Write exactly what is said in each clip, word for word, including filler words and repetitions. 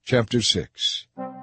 Chapter six.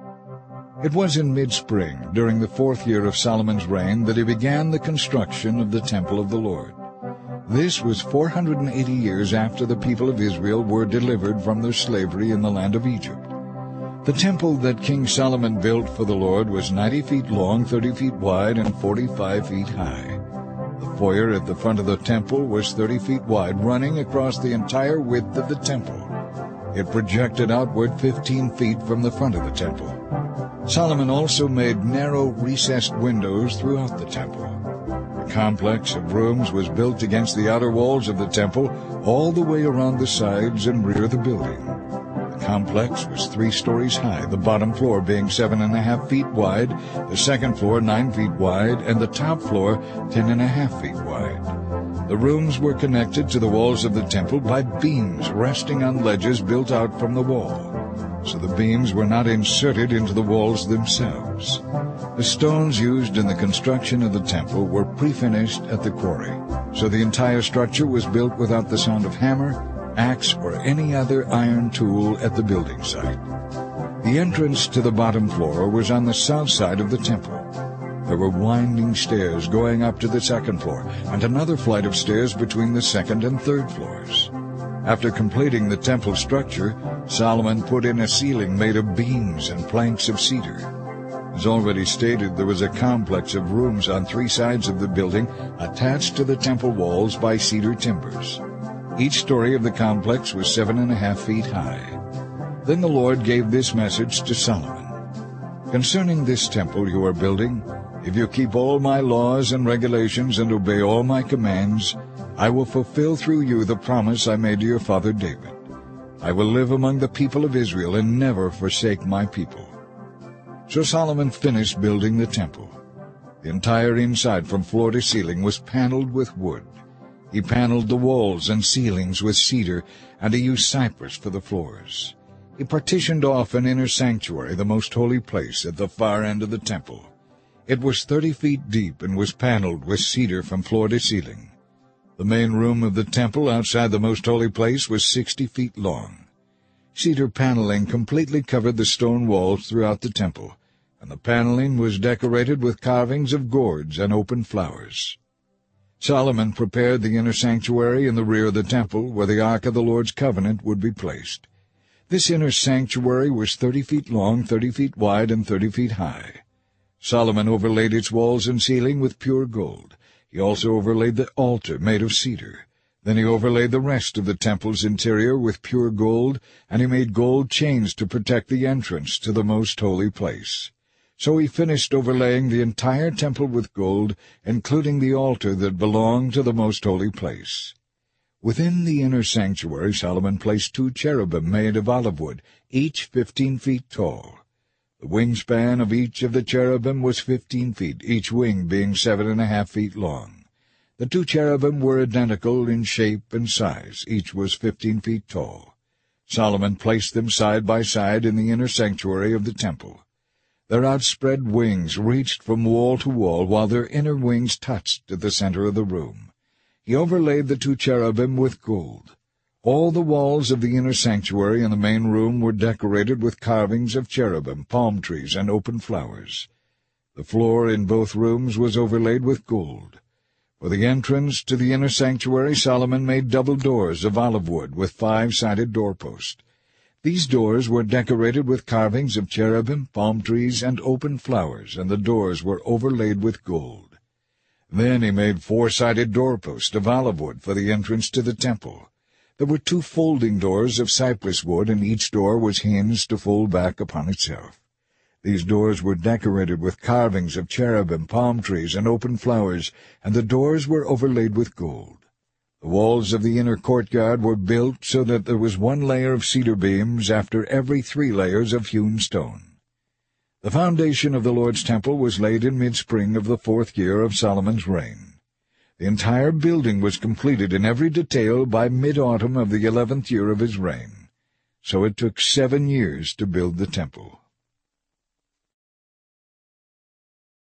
It was in mid-spring, during the fourth year of Solomon's reign, that he began the construction of the temple of the Lord. This was four hundred and eighty years after the people of Israel were delivered from their slavery in the land of Egypt. The temple that King Solomon built for the Lord was ninety feet long, thirty feet wide, and forty-five feet high. The foyer at the front of the temple was thirty feet wide, running across the entire width of the temple. It projected outward fifteen feet from the front of the temple. Solomon also made narrow, recessed windows throughout the temple. The complex of rooms was built against the outer walls of the temple, all the way around the sides and rear of the building. The complex was three stories high, the bottom floor being seven and a half feet wide, the second floor nine feet wide, and the top floor ten and a half feet wide. The rooms were connected to the walls of the temple by beams resting on ledges built out from the wall, so the beams were not inserted into the walls themselves. The stones used in the construction of the temple were pre-finished at the quarry, so the entire structure was built without the sound of hammer, axe, or any other iron tool at the building site. The entrance to the bottom floor was on the south side of the temple. There were winding stairs going up to the second floor, and another flight of stairs between the second and third floors. After completing the temple structure, Solomon put in a ceiling made of beams and planks of cedar. As already stated, there was a complex of rooms on three sides of the building attached to the temple walls by cedar timbers. Each story of the complex was seven and a half feet high. Then the Lord gave this message to Solomon: "Concerning this temple you are building, if you keep all my laws and regulations and obey all my commands, I will fulfill through you the promise I made to your father David. I will live among the people of Israel and never forsake my people." So Solomon finished building the temple. The entire inside from floor to ceiling was paneled with wood. He paneled the walls and ceilings with cedar, and he used cypress for the floors. He partitioned off an inner sanctuary, the most holy place, at the far end of the temple. It was thirty feet deep and was paneled with cedar from floor to ceiling. The main room of the temple outside the most holy place was sixty feet long. Cedar paneling completely covered the stone walls throughout the temple, and the paneling was decorated with carvings of gourds and open flowers. Solomon prepared the inner sanctuary in the rear of the temple, where the Ark of the Lord's covenant would be placed. This inner sanctuary was thirty feet long, thirty feet wide, and thirty feet high. Solomon overlaid its walls and ceiling with pure gold. He also overlaid the altar made of cedar. Then he overlaid the rest of the temple's interior with pure gold, and he made gold chains to protect the entrance to the most holy place. So he finished overlaying the entire temple with gold, including the altar that belonged to the most holy place. Within the inner sanctuary Solomon placed two cherubim made of olive wood, each fifteen feet tall. The wingspan of each of the cherubim was fifteen feet, each wing being seven and a half feet long. The two cherubim were identical in shape and size. Each was fifteen feet tall. Solomon placed them side by side in the inner sanctuary of the temple. Their outspread wings reached from wall to wall, while their inner wings touched at the center of the room. He overlaid the two cherubim with gold. All the walls of the inner sanctuary and the main room were decorated with carvings of cherubim, palm trees, and open flowers. The floor in both rooms was overlaid with gold. For the entrance to the inner sanctuary Solomon made double doors of olive wood with five-sided doorposts. These doors were decorated with carvings of cherubim, palm trees, and open flowers, and the doors were overlaid with gold. Then he made four-sided doorposts of olive wood for the entrance to the temple. There were two folding doors of cypress wood, and each door was hinged to fold back upon itself. These doors were decorated with carvings of cherubim, palm trees, and open flowers, and the doors were overlaid with gold. The walls of the inner courtyard were built so that there was one layer of cedar beams after every three layers of hewn stone. The foundation of the Lord's temple was laid in mid-spring of the fourth year of Solomon's reign. The entire building was completed in every detail by mid-autumn of the eleventh year of his reign. So it took seven years to build the temple.